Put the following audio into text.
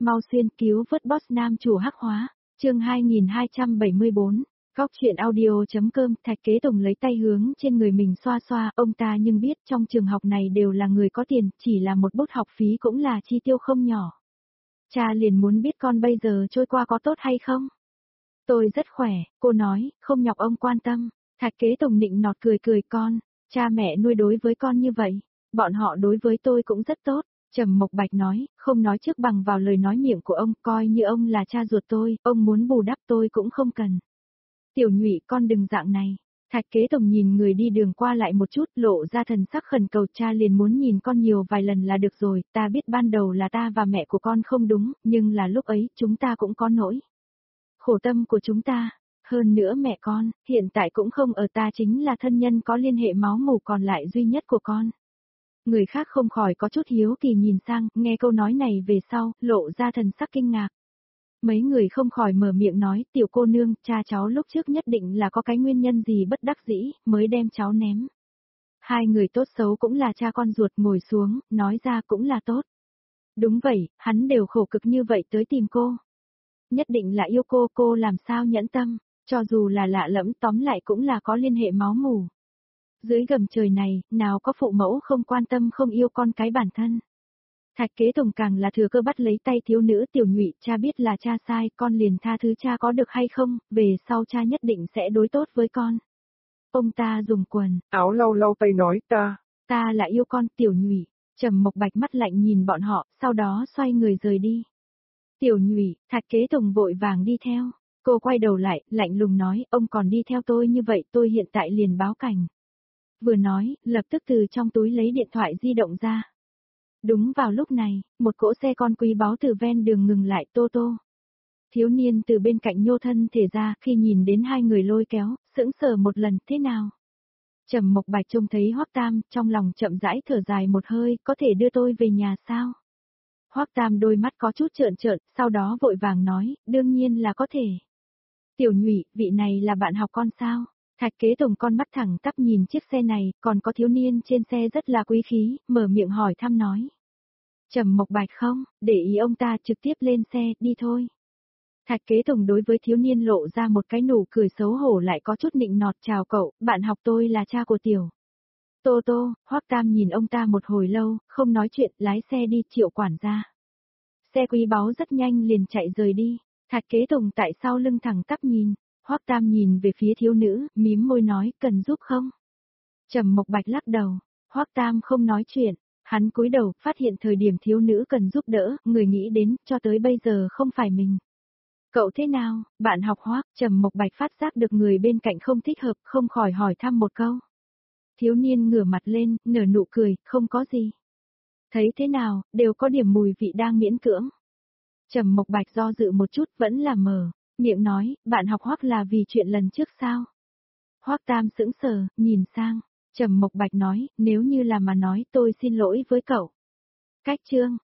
mau xuyên cứu vớt boss nam chủ hắc hóa, chương 2274, góc chuyện audio.com. Thạch Kế Tùng lấy tay hướng trên người mình xoa xoa, ông ta nhưng biết trong trường học này đều là người có tiền, chỉ là một bút học phí cũng là chi tiêu không nhỏ. Cha liền muốn biết con bây giờ trôi qua có tốt hay không? Tôi rất khỏe, cô nói, không nhọc ông quan tâm. Thạch Kế Tùng nịnh nọt cười cười, con, cha mẹ nuôi đối với con như vậy, bọn họ đối với tôi cũng rất tốt. Trầm Mộc Bạch nói, không nói trước bằng vào lời nói miệng của ông, coi như ông là cha ruột tôi, ông muốn bù đắp tôi cũng không cần. Tiểu Nhụy, con đừng dạng này. Thạch Kế Tùng nhìn người đi đường qua lại một chút, lộ ra thần sắc khẩn cầu, cha liền muốn nhìn con nhiều vài lần là được rồi, ta biết ban đầu là ta và mẹ của con không đúng, nhưng là lúc ấy, chúng ta cũng có nỗi khổ tâm của chúng ta. Hơn nữa mẹ con, hiện tại cũng không ở, ta chính là thân nhân có liên hệ máu mủ còn lại duy nhất của con. Người khác không khỏi có chút hiếu kỳ nhìn sang, nghe câu nói này về sau, lộ ra thần sắc kinh ngạc. Mấy người không khỏi mở miệng nói, tiểu cô nương, cha cháu lúc trước nhất định là có cái nguyên nhân gì bất đắc dĩ, mới đem cháu ném. Hai người tốt xấu cũng là cha con ruột, ngồi xuống, nói ra cũng là tốt. Đúng vậy, hắn đều khổ cực như vậy tới tìm cô. Nhất định là yêu cô làm sao nhẫn tâm, cho dù là lạ lẫm tóm lại cũng là có liên hệ máu mủ. Dưới gầm trời này, nào có phụ mẫu không quan tâm không yêu con cái bản thân. Thạch Kế Tùng càng là thừa cơ bắt lấy tay thiếu nữ. Tiểu Nhụy, cha biết là cha sai, con liền tha thứ cha có được hay không, về sau cha nhất định sẽ đối tốt với con. Ông ta dùng quần áo lau lau tay nói, ta là yêu con. Tiểu Nhụy, Trầm Mộc Bạch mắt lạnh nhìn bọn họ, sau đó xoay người rời đi. Tiểu Nhụy, Thạch Kế Tùng vội vàng đi theo. Cô quay đầu lại, lạnh lùng nói, ông còn đi theo tôi như vậy, tôi hiện tại liền báo cảnh. Vừa nói, lập tức từ trong túi lấy điện thoại di động ra. Đúng vào lúc này, một cỗ xe con quý báu từ ven đường ngừng lại. Tô Tô. Thiếu niên từ bên cạnh nhô thân thể ra, khi nhìn đến hai người lôi kéo, sững sờ một lần, thế nào? Trầm Mộc Bạch trông thấy Hoắc Tam, trong lòng chậm rãi thở dài một hơi, có thể đưa tôi về nhà sao? Hoắc Tam đôi mắt có chút trợn trợn, sau đó vội vàng nói, đương nhiên là có thể. Tiểu Nhụy, vị này là bạn học con sao? Thạch Kế Tùng con mắt thẳng tắp nhìn chiếc xe này, còn có thiếu niên trên xe rất là quý khí, mở miệng hỏi thăm nói. Trầm Mộc Bạch không, để ý ông ta, trực tiếp lên xe, đi thôi. Thạch Kế Tùng đối với thiếu niên lộ ra một cái nụ cười xấu hổ lại có chút nịnh nọt, chào cậu, bạn học tôi là cha của Tiểu Tô Tô. Hoắc Tam nhìn ông ta một hồi lâu, không nói chuyện, lái xe đi. Triệu quản gia. Xe quý báu rất nhanh liền chạy rời đi. Thạch Kế Tùng tại sau lưng thẳng tắp nhìn. Hoắc Tam nhìn về phía thiếu nữ, mím môi nói, cần giúp không? Trầm Mộc Bạch lắc đầu. Hoắc Tam không nói chuyện. Hắn cúi đầu, phát hiện thời điểm thiếu nữ cần giúp đỡ, người nghĩ đến, cho tới bây giờ không phải mình. Cậu thế nào, bạn học Hoắc? Trầm Mộc Bạch phát giác được người bên cạnh không thích hợp, không khỏi hỏi thăm một câu. Thiếu niên ngửa mặt lên, nở nụ cười, không có gì. Thấy thế nào, đều có điểm mùi vị đang miễn cưỡng. Trầm Mộc Bạch do dự một chút, vẫn là mở miệng nói, bạn học Hoắc là vì chuyện lần trước sao? Hoắc Tam sững sờ, nhìn sang. Trầm Mộc Bạch nói, nếu như là mà nói, tôi xin lỗi với cậu. Cách chương.